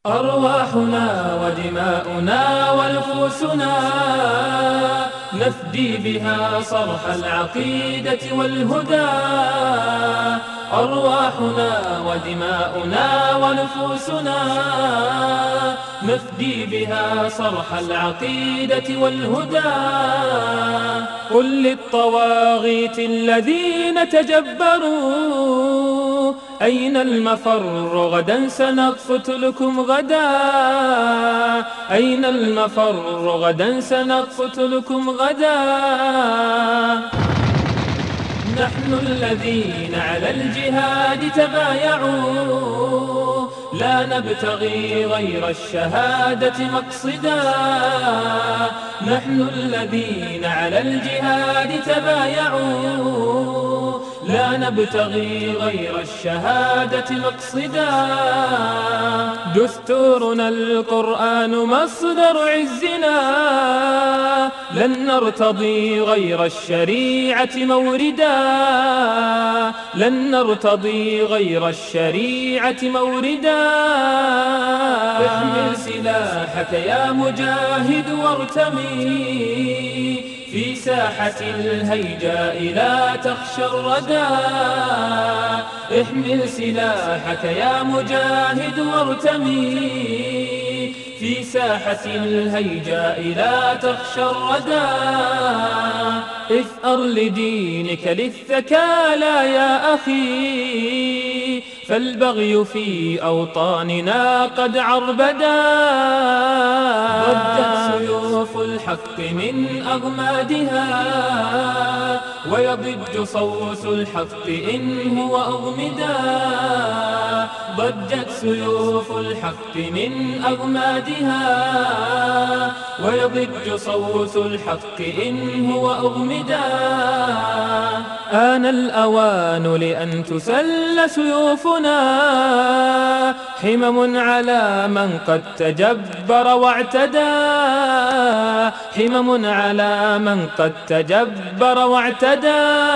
أرواحنا ودماؤنا ونفوسنا نفدي بها صرح العقيدة والهدى. أرواحنا ودماؤنا ونفوسنا نفدي بها صرح العقيدة والهدى. قل للطواغيت الذين تجبروا أين المفر غدا سنقتلكم غدا. أين المفر غدا سنقتلكم غدا. نحن الذين على الجهاد تبايعوا لا نبتغي غير الشهادة مقصدا. نحن الذين على الجهاد تبايعوا لا نبتغي غير الشهادة مقصدا. دستورنا القرآن مصدر عزنا لن نرتضي غير الشريعة موردا. لن نرتضي غير الشريعة موردا. احمل سلاحك يا مجاهد وارتمي في ساحة الهيجاء لا تخشى الردى. احمل سلاحك يا مجاهد وارتمي في ساحة الهيجاء لا تخشى الردى. اثأر لدينك للثكالى يا أخي فالبغي في أوطاننا قد عربدا. ضجت سيوف الحق من أغمادها ويضج صوت الحق إن هو أغمدا. ضجت سيوف الحق من أغمادها ويضج صوت الحق إن هو أغمدا. آن الأوان لأن تسل سيوفنا حمم على من قد تجبر واعتدى. حمم على من قد تجبر واعتدى.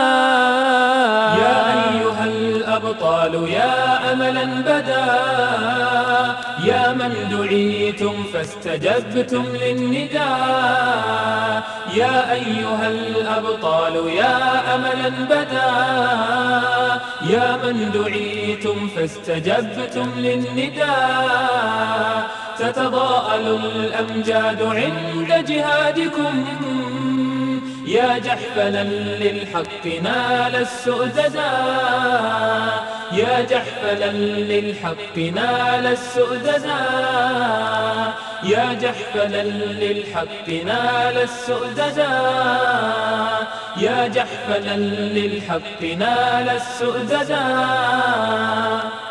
يا أيها الأبطال يا أملا بدا يا من دعيتم فاستجبتم للنداء. يا أيها الأبطال يا أملا بدا يا من دعيتم فاستجبتم للنداء. تتضاءل الأمجاد عند جهادكم يا جحفلا للحق نال السؤددا. يا جحفلا للحق نال السؤددا. يا جحفلا للحق نال السؤددا. يا جحفلا للحق نال السؤددا.